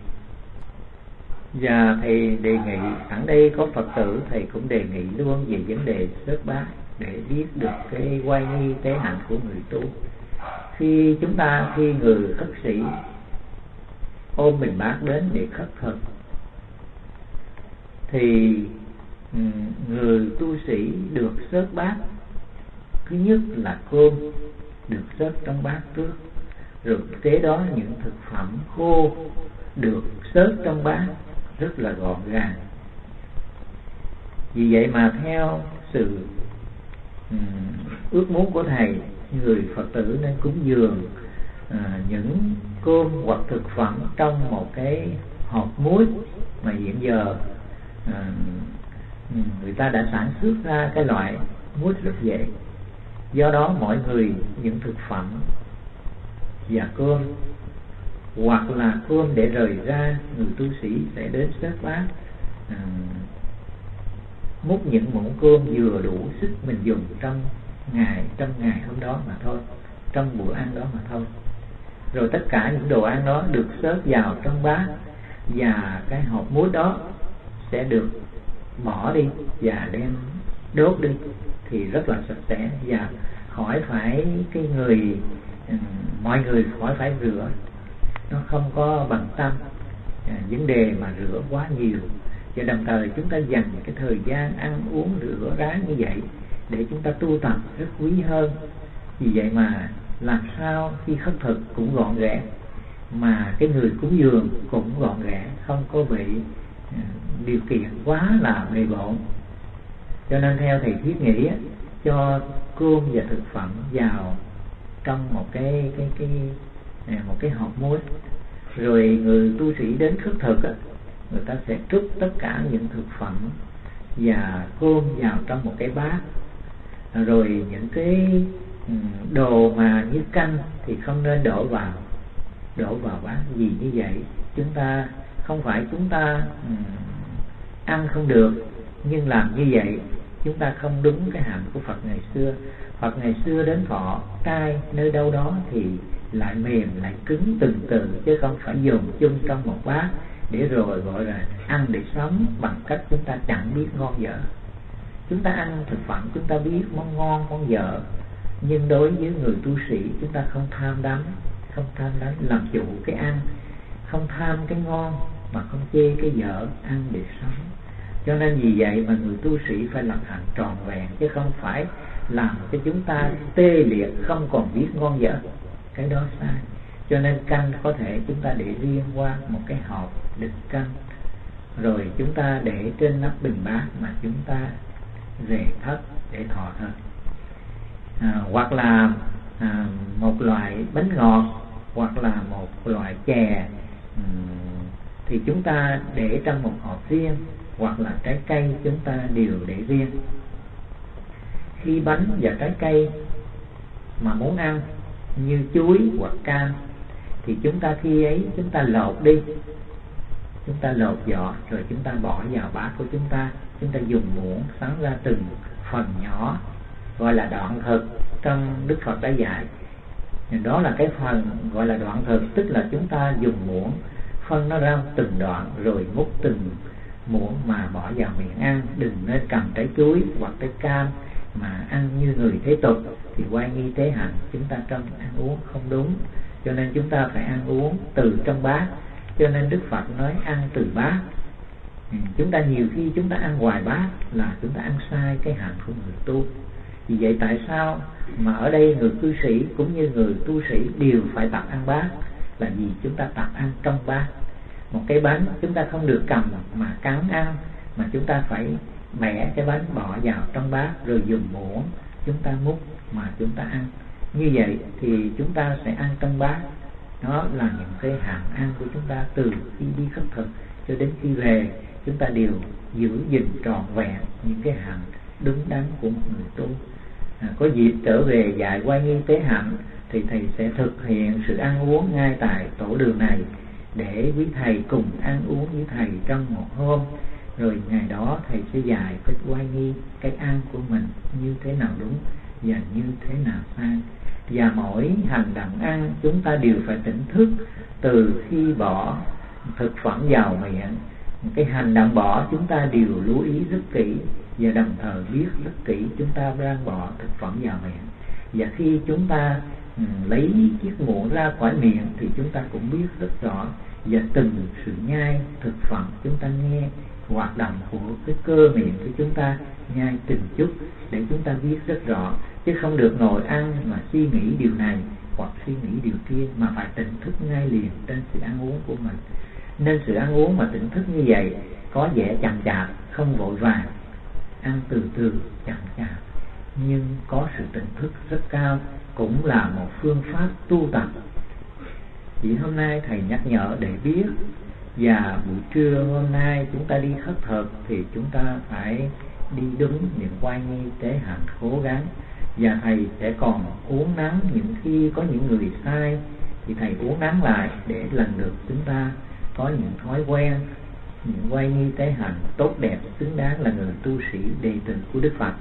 Và thầy đề nghị, sẵn đây có Phật tử, thầy cũng đề nghị luôn về vấn đề xớt bát để biết được cái oai nghi tế hạnh của người tu. Khi người khất sĩ ôm bình bát đến để khất thực thì người tu sĩ được xớt bát. Thứ nhất là cơm được xớt trong bát trước, rồi kế đó những thực phẩm khô được xớt trong bát rất là gọn gàng. Vì vậy mà theo sự ước muốn của thầy, người Phật tử nên cúng dường những cơm hoặc thực phẩm trong một cái hộp muối mà hiện giờ người ta đã sản xuất ra cái loại muối rất dễ. Do đó mọi người những thực phẩm và cơm hoặc là cơm để rời ra, người tu sĩ sẽ đến xớt bát, múc những muỗng cơm vừa đủ sức mình dùng trong ngày hôm đó mà thôi, trong bữa ăn đó mà thôi. Rồi tất cả những đồ ăn đó được xớt vào trong bát và cái hộp muối đó sẽ được bỏ đi và đem đốt đi thì rất là sạch sẽ và khỏi phải mọi người khỏi phải rửa. Nó không có bằng tâm vấn đề mà rửa quá nhiều. Và đồng thời chúng ta dành cái thời gian ăn uống rửa ráo như vậy để chúng ta tu tập rất quý hơn. Vì vậy mà làm sao khi khất thực cũng gọn gẽ, mà cái người cúng dường cũng gọn gẽ, không có bị điều kiện quá là bề bộn. Cho nên theo thầy thiết nghĩ cho cơm và thực phẩm vào trong một cái hộp muối, rồi người tu sĩ đến khất thực người ta sẽ trút tất cả những thực phẩm và cơm vào trong một cái bát, rồi những cái đồ mà như canh thì không nên đổ vào bát. Vì như vậy chúng ta không phải chúng ta ăn không được, nhưng làm như vậy chúng ta không đúng cái hạnh của Phật ngày xưa. Phật ngày xưa đến thọ cai nơi đâu đó thì lại mềm lại cứng từng từ, chứ không phải dùng chung trong một bát để rồi gọi là ăn để sống bằng cách chúng ta chẳng biết ngon dở. Chúng ta ăn thực phẩm chúng ta biết món ngon món dở, nhưng đối với người tu sĩ chúng ta không tham đắm làm chủ cái ăn, không tham cái ngon mà không chê cái dở, ăn để sống. Cho nên vì vậy mà người tu sĩ phải làm hạnh tròn vẹn, chứ không phải làm cho chúng ta tê liệt không còn biết ngon dở. Cái đó sai. Cho nên canh có thể chúng ta để riêng qua một cái hộp đựng canh, rồi chúng ta để trên nắp bình bát mà chúng ta về thất để thọ thôi. Hoặc là một loại bánh ngọt, hoặc là một loại chè thì chúng ta để trong một hộp riêng, hoặc là trái cây chúng ta đều để riêng. Khi bánh và trái cây mà muốn ăn như chuối hoặc cam thì chúng ta khi ấy chúng ta lột đi, chúng ta lột vỏ rồi chúng ta bỏ vào bát của chúng ta dùng muỗng xắn ra từng phần nhỏ, gọi là đoạn thực trong Đức Phật đã dạy. Đó là cái phần gọi là đoạn thực, tức là chúng ta dùng muỗng phân nó ra từng đoạn rồi múc từng muỗng mà bỏ vào miệng ăn. Đừng nên cầm trái chuối hoặc trái cam mà ăn như người thế tục, thì oai nghi tế hạnh, chúng ta trong ăn uống không đúng. Cho nên chúng ta phải ăn uống từ trong bát. Cho nên Đức Phật nói ăn từ bát. Chúng ta nhiều khi chúng ta ăn ngoài bát là chúng ta ăn sai cái hạnh của người tu. Vì vậy tại sao mà ở đây người cư sĩ cũng như người tu sĩ đều phải tập ăn bát? Là vì chúng ta tập ăn trong bát. Một cái bánh chúng ta không được cầm mà cắn ăn, mà chúng ta phải bẻ cái bánh bỏ vào trong bát rồi dùng muỗng chúng ta múc mà chúng ta ăn. Như vậy thì chúng ta sẽ ăn trong bát. Đó là những cái hạng ăn của chúng ta từ khi đi khất thực cho đến khi về, chúng ta đều giữ gìn trọn vẹn những cái hạng đúng đắn của một người tu. Có dịp trở về dạy oai nghi tế hạnh thì thầy sẽ thực hiện sự ăn uống ngay tại tổ đường này, để quý thầy cùng ăn uống với thầy trong một hôm. Rồi ngày đó thầy sẽ dạy cách oai nghi cái ăn của mình như thế nào đúng và như thế nào sai. Và mỗi hành động ăn chúng ta đều phải tỉnh thức từ khi bỏ thực phẩm vào miệng. Cái hành động bỏ chúng ta đều lưu ý rất kỹ, và đồng thời biết rất kỹ chúng ta đang bỏ thực phẩm vào miệng. Và khi chúng ta lấy chiếc muỗng ra khỏi miệng thì chúng ta cũng biết rất rõ, và từng sự nhai thực phẩm chúng ta nghe hoạt động của cái cơ miệng của chúng ta nhai từng chút để chúng ta biết rất rõ, chứ không được ngồi ăn mà suy nghĩ điều này hoặc suy nghĩ điều kia, mà phải tỉnh thức ngay liền trên sự ăn uống của mình. Nên sự ăn uống mà tỉnh thức như vậy có vẻ chậm chạp, không vội vàng, ăn từ từ chậm chạp, nhưng có sự tỉnh thức rất cao, cũng là một phương pháp tu tập. Vì hôm nay thầy nhắc nhở để biết, và buổi trưa hôm nay chúng ta đi khất thực thì chúng ta phải đi đúng những oai nghi tế hạnh cố gắng. Và thầy sẽ còn uốn nắn những khi có những người sai thì thầy uốn nắn lại để lần lượt chúng ta có những thói quen, những oai nghi tế hạnh tốt đẹp, xứng đáng là người tu sĩ đệ tử của Đức Phật.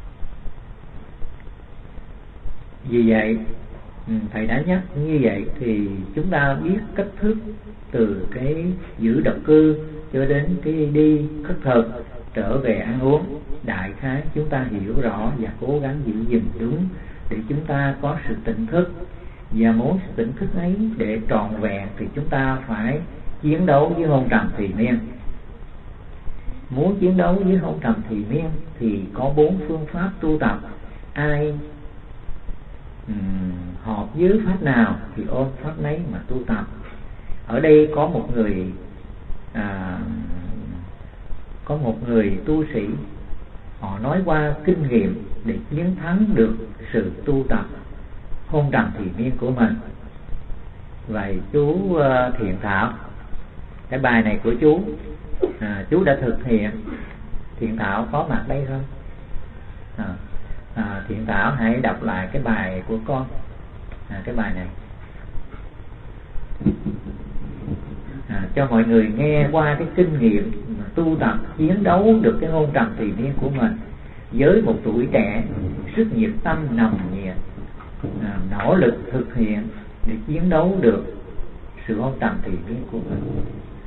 Vì vậy thầy đã nhắc như vậy thì chúng ta biết cách thức từ cái giữ độc cư cho đến cái đi khất thực trở về ăn uống. Đại khái chúng ta hiểu rõ và cố gắng giữ gìn đúng để chúng ta có sự tỉnh thức. Và muốn sự tỉnh thức ấy để trọn vẹn thì chúng ta phải chiến đấu với hôn trầm thùy miên. Muốn chiến đấu với hôn trầm thùy miên thì có 4 phương pháp tu tập. Ai hợp với pháp nào thì ôm pháp nấy mà tu tập. Ở đây có một người tu sĩ, họ nói qua kinh nghiệm để chiến thắng được sự tu tập hôn trầm thùy miên của mình. Vậy chú Thiện Thảo, cái bài này của chú đã thực hiện. Thiện Thảo có mặt đây không? Thiện Thảo hãy đọc lại cái bài của con. Cái bài này cho mọi người nghe qua cái kinh nghiệm mà tu tập chiến đấu được cái hôn trầm thùy miên của mình với một tuổi trẻ, sức nhiệt tâm nồng nhiệt, nỗ lực thực hiện để chiến đấu được sự hôn trầm thùy miên của mình.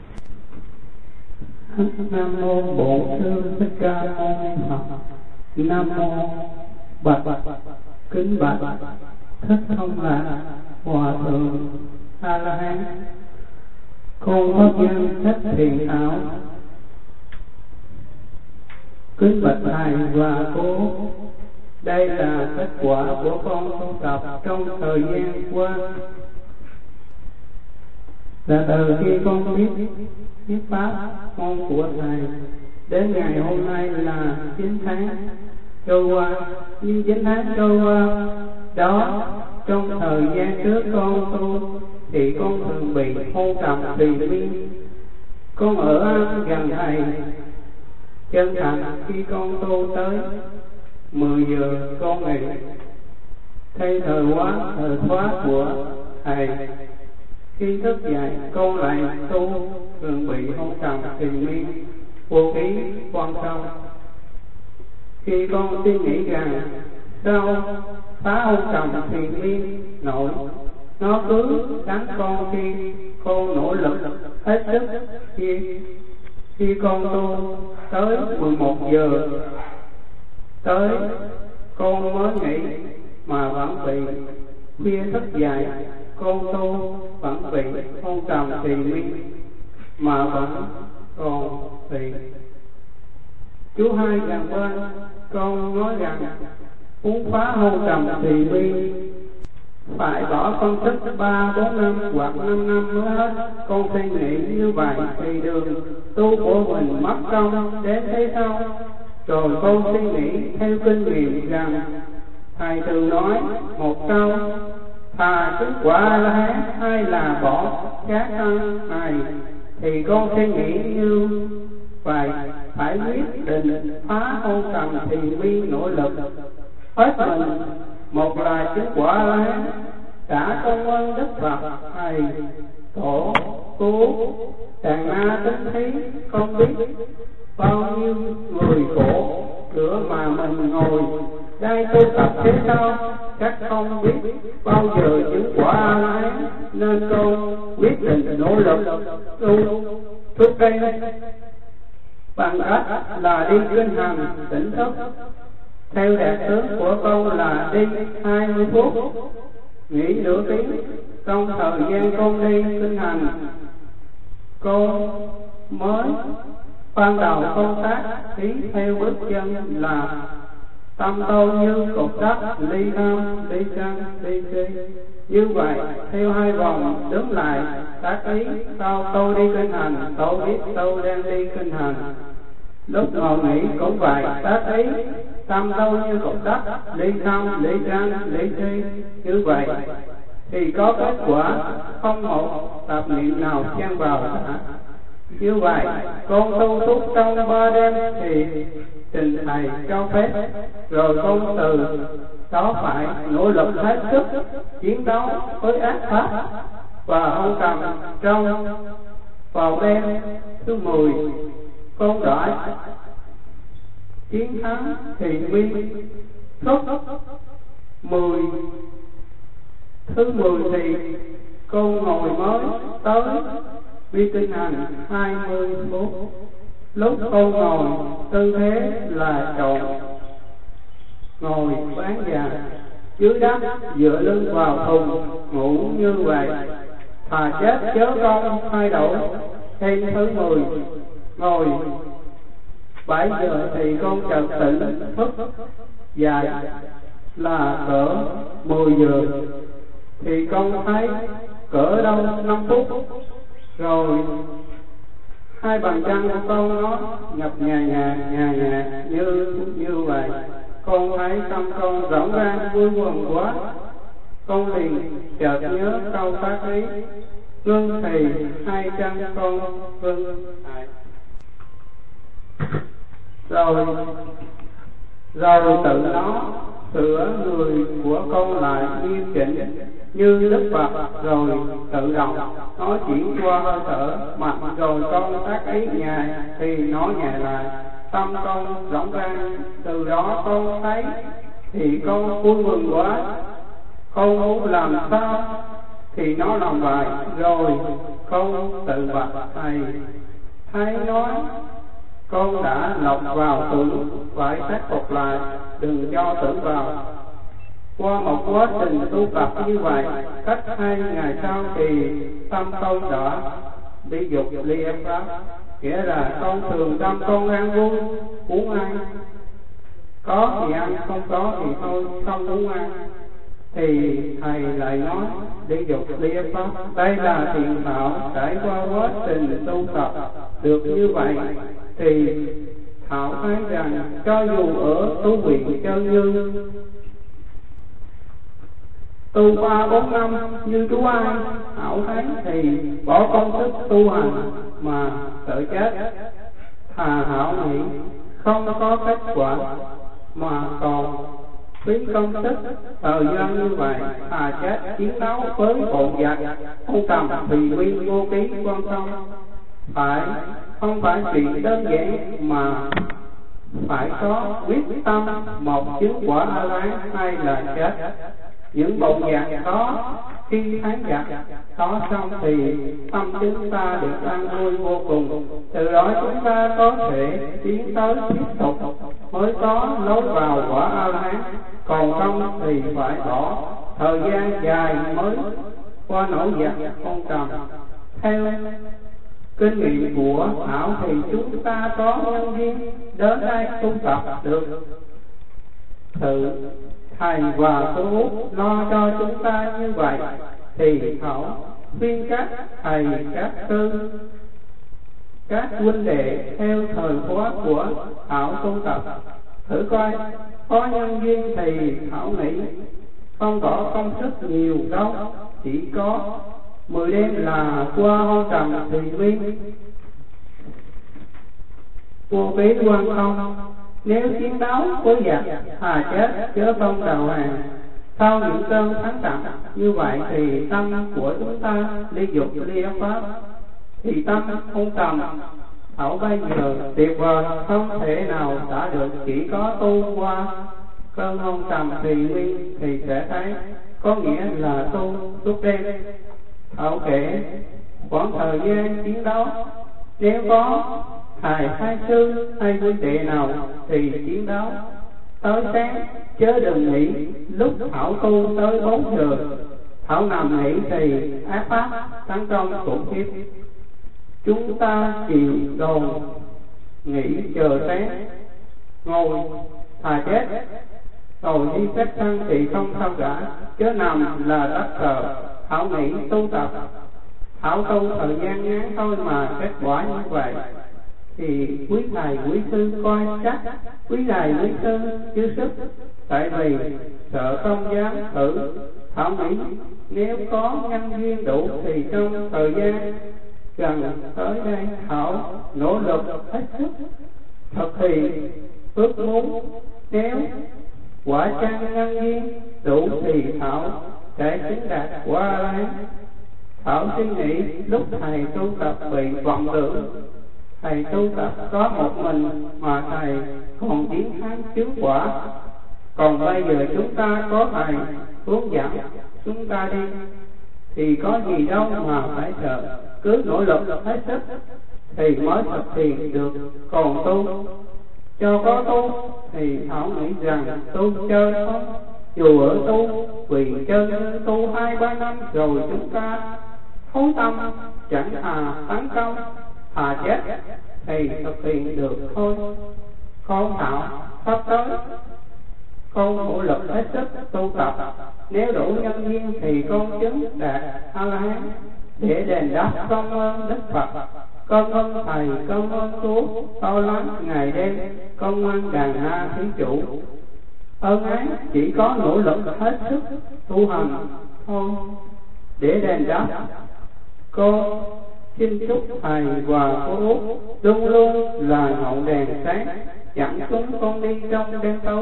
Nam mô Bổn Sư Thích Ca Mâu Ni Phật. Nam mô Bạch kính bạch Thích Thông Lạc Hòa Thượng A La Hán. Con pháp nhân Thích Thiện Thảo kính bạch thầy và cô, đây là kết quả của con tu tập trong thời gian qua. Là từ khi con biết pháp con của thầy đến ngày hôm nay là 9 tháng trôi qua. Nhưng 9 tháng trôi qua đó, trong thời gian trước con tu thì con thường bị hôn trầm thùy miên, Con ở an gần thầy, chân thành khi con tu tới 10 giờ con nghỉ. Thay thời quá thời khóa của thầy, khi thức dậy con lại tu, thường bị hôn trầm triền miên vô ý quan tâm. Khi con suy nghĩ rằng sao phá hôn trầm triền miên nổi, nó cứ đánh con khi con nỗ lực hết sức. Khi con tu tới 11 giờ tới con mới nghỉ mà vẫn bị khuya thức dậy. Con tu vẫn bị hôn trầm triền miên mà vẫn còn bị. Chú hai gần bên con nói rằng muốn phá hôn trầm triền miên phải bỏ công sức 3-4 năm hoặc 5 năm mới hết. Con suy nghĩ như vậy thì đường tu của mình mất công đến thế sao? Rồi con suy nghĩ theo kinh nghiệm rằng thầy thường nói một câu: thà chứng quả A-la-hán hay là bỏ các thân này. Thì con suy nghĩ như vậy, phải quyết định phá hôn trầm triền miên, nỗ lực hết mình. Một là chứng quả A-la-hán, đã công ơn Đức Phật thầy tổ cứu đàn na tính thí. Không biết bao nhiêu người khổ cửa mà mình ngồi đây tu tập thế sao, chắc không biết bao giờ chứng quả A-la-hán. Nên con quyết định nỗ lực tu trước đây bằng cách là đi kinh hành tỉnh thức. Theo đạt tướng của con là đi 20 phút, nghỉ nửa tiếng. Trong thời gian con đi kinh hành, con mới ban đầu con tác ý theo bước chân là tâm tôi như cục đất, ly tham, ly sân, ly si. Như vậy theo 2 vòng đứng lại tác ý. Sau tôi đi kinh hành, tôi biết tôi đang đi kinh hành. Lúc ngồi nghỉ cũng vậy, tác ý tâm tôi như cục đất, ly tham, ly sân, ly si. Như vậy thì có kết quả không một tập niệm nào chen vào cả. Như vậy con tu túc trong 3 đêm thì trình thầy cho phép. Rồi con từ đó phải nỗ lực hết sức chiến đấu với ác pháp và hôn trầm. Trong vào đêm thứ 10 con đã chiến thắng triền miên. Thứ 10 thì con ngồi mới tới đi kinh hành 20 phút. Lúc con ngồi tư thế là chọn ngồi bán già dưới đất, dựa lưng vào thùng ngủ như vậy. Thà chết chớ con thay đổi. Thêm thứ 10 ngồi 7 giờ thì con chợt tỉnh thức dài là cỡ 10 giờ thì con thấy cỡ đâu 5 phút. Rồi 2 bàn chân của con nó nhập nhà như vậy. Con thấy tâm con rỗng ra vui mừng quá. Con liền chợt nhớ câu tác ý: ngưng thì 2 chân con ngưng. Rồi tự nó sửa người của con lại nghiêm chỉnh như Đức Phật. Rồi tự động nó chuyển qua hơi thở mạnh. Rồi con tác ý nhẹ thì nó nhẹ lại. Tâm con rỗng ra. Từ đó con thấy thì con vui mừng quá. Con muốn làm sao thì nó làm vậy. Rồi con tự bạch thầy. Thầy nói con đã lọc vào tưởng, phải khắc phục lại, đừng cho tưởng vào. Qua một quá trình tu tập như vậy, cách 2 ngày sau thì tâm con đã đi dục ly ép pháp. Nghĩa là con thường tâm con ăn vui, muốn ăn, có thì ăn, không có thì thôi, không muốn ăn. Thì thầy lại nói đi dục ly ép pháp. Đây là thiện thảo trải qua quá trình tu tập được như vậy. Thì Thảo thấy rằng cho dù ở tu viện Chân Như, tu 3-4 năm như chú ai hảo thấy thì bỏ công sức tu hành mà sợ chết. Thà hảo nghĩ không có kết quả mà còn phí công sức thời gian như vậy, thà chết chiến đấu với bọn giặc không cầm thì nguyên vô ký quan công. Không phải chuyện đơn giản mà phải có quyết tâm một chứng quả A Lán hay là chết. Những bọn giặc đó khi thấy giặc đó xong thì tâm chúng ta được an vui vô cùng, từ đó chúng ta có thể tiến tới tiếp tục mới có lối vào quả A Lán. Còn không thì phải bỏ thời gian dài mới qua nỗi giặc không cầm. Theo kinh nghiệm của Thảo thì chúng ta có nhân duyên đến đây tu tập được. Thử thầy và cô Út lo cho chúng ta như vậy thì Thảo khuyên các thầy, các sư, các huynh đệ theo thời khóa của Thảo tu tập thử coi. Có nhân duyên thì Thảo nghĩ không có công sức nhiều đâu, chỉ có 10 đêm là qua hôn trầm thì nguyên vô bế quan không. Nếu chiến đấu với giặc thà chết chớ không đầu hàng. Sau những cơn thắng trận như vậy thì tâm của chúng ta ly dục ly pháp, thì tâm không trầm. Thảo bây giờ tuyệt vời không thể nào đã được, chỉ có tu qua cơn hôn trầm thì nguyên thì sẽ thấy, có nghĩa là tu suốt đêm. Thảo kể khoảng thời gian chiến đấu, nếu có thầy hay sư hay huynh đệ nào thì chiến đấu tới sáng, chớ đừng nghĩ lúc Thảo tu tới 4 giờ. Thảo nằm nghỉ thì ác pháp tấn công khủng khiếp. Chúng ta chịu đồn nghỉ chờ sáng, ngồi thà chết rồi đi xét thân thì không sao cả, chớ nằm là đất sợ. Thảo nghĩ tu tập, Thảo tu thời gian ngắn thôi mà kết quả như vậy thì quý thầy quý sư coi chắc. Quý thầy quý sư chưa sức, tại vì sợ không dám thử. Thảo nghĩ nếu có nhân duyên đủ thì trong thời gian gần tới đây Thảo nỗ lực hết sức thực hiện ước muốn. Nếu quả chăng nhân duyên đủ thì Thảo sẽ chứng đạt quả A Lán. Thảo suy nghĩ lúc thầy tu tập bị vọng tưởng, thầy tu tập có một mình mà thầy còn chiến thắng chứng quả. Còn bây giờ chúng ta có thầy hướng dẫn chúng ta đi thì có gì đâu mà phải sợ, cứ nỗ lực hết sức thì mới thực hiện được. Còn tu cho có tu thì Thảo nghĩ rằng tu chơi thôi. Dù ở tu vì chơi tu 2-3 năm rồi chúng ta thối tâm, chẳng thà tấn công thà chết thì thực hiện được thôi. Con Thảo sắp tới con nỗ lực hết sức tu tập, nếu đủ nhân duyên thì con chứng đạt A La Hán để đền đáp công ơn Đức Phật. Con ơn thầy, con ơn Chúa to lắm ngày đêm, con ơn Đàn Na Thí Chủ. Ơn ấy chỉ có nỗ lực hết sức tu hành thôi để đền đáp. Con xin chúc thầy và cô Út luôn luôn là ngọn đèn sáng dẫn chúng con đi trong đêm tối,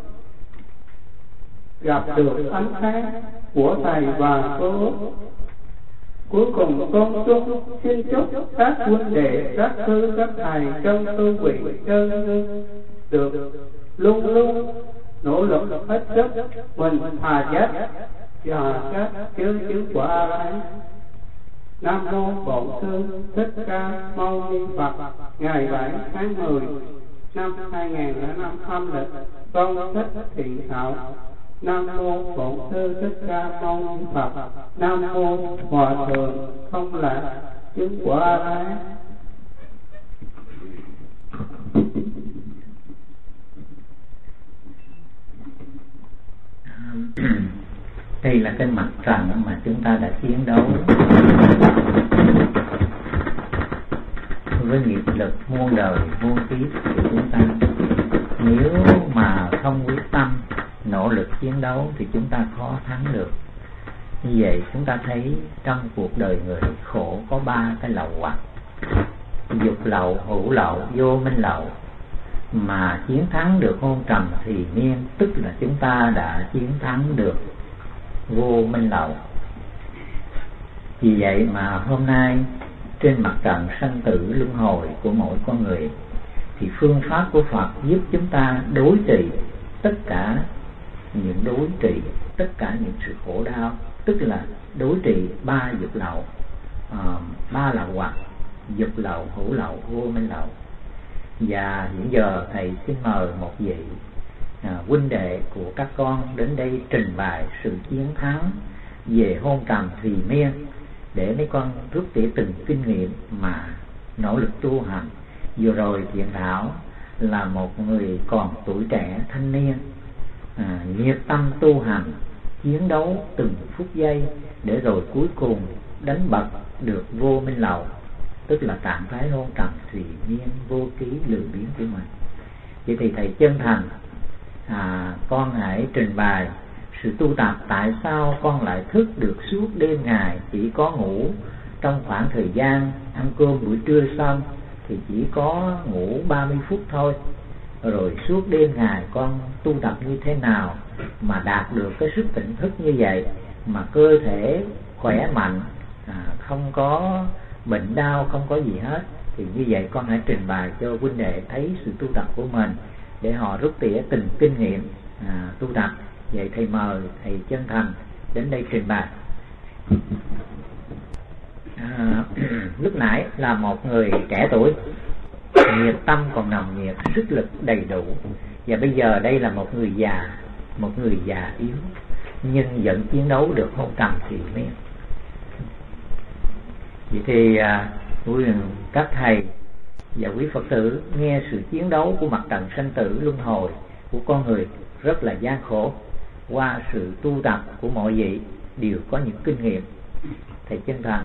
gặp được ánh sáng của thầy và cô Út. Cuối cùng con chung xin chúc các huynh đệ, các sư, các thầy trong tu viện chân được luôn luôn nỗ lực hết sức mình thà chết và các chứng quả A La Hán. Nam mô Bổn Sư Thích Ca Mâu Ni Phật. Ngày 7 tháng 10 năm 2005 âm lịch, con Thích Thiện Thảo. Nam mô Bổn Sư Thích Ca Mâu Ni Phật. Nam mô Hòa Thượng Không Lạc chứng quả A La Hán. Đây là cái mặt trận mà chúng ta đã chiến đấu với nghiệp lực muôn đời muôn kiếp của chúng ta. Nếu mà không quyết tâm nỗ lực chiến đấu thì chúng ta khó thắng được. Như vậy chúng ta thấy trong cuộc đời người khổ có 3 cái lậu hoặc: dục lậu, hữu lậu, vô minh lậu. Mà chiến thắng được hôn trầm thì miên, tức là chúng ta đã chiến thắng được vô minh lậu. Vì vậy mà hôm nay trên mặt trận sanh tử luân hồi của mỗi con người, thì phương pháp của Phật giúp chúng ta đối trị tất cả những sự khổ đau, tức là đối trị 3 dục lậu, 3 lậu hoặc: dục lậu, hữu lậu, vô minh lậu. Và hiện giờ thầy xin mời một vị huynh đệ của các con đến đây trình bày sự chiến thắng về hôn trầm thùy miên, để mấy con rút tỉa từng kinh nghiệm mà nỗ lực tu hành. Vừa rồi Thiện Thảo là một người còn tuổi trẻ thanh niên, nhiệt tâm tu hành, chiến đấu từng phút giây, để rồi cuối cùng đánh bật được vô minh lậu, tức là trạng thái hôn trầm thùy miên vô ký lười biếng của mình. Vậy thì thầy chân thành con hãy trình bày sự tu tập, tại sao con lại thức được suốt đêm ngày, chỉ có ngủ trong khoảng thời gian ăn cơm buổi trưa xong thì chỉ có ngủ 30 phút thôi, rồi suốt đêm ngày con tu tập như thế nào mà đạt được cái sức tỉnh thức như vậy, mà cơ thể khỏe mạnh, không có bệnh đau, không có gì hết. Thì như vậy con hãy trình bày cho huynh đệ thấy sự tu tập của mình, để họ rút tỉa từng kinh nghiệm tu tập. Vậy thầy mời thầy chân thành đến đây trình bày. Lúc nãy là một người trẻ tuổi, nhiệt tâm còn nồng nhiệt, sức lực đầy đủ. Và bây giờ đây là một người già yếu, nhưng vẫn chiến đấu được hôn trầm thùy miên. Vậy thì các thầy và quý Phật tử nghe sự chiến đấu của mặt trận sanh tử luân hồi của con người rất là gian khổ. Qua sự tu tập của mọi vị đều có những kinh nghiệm. Thầy chân thành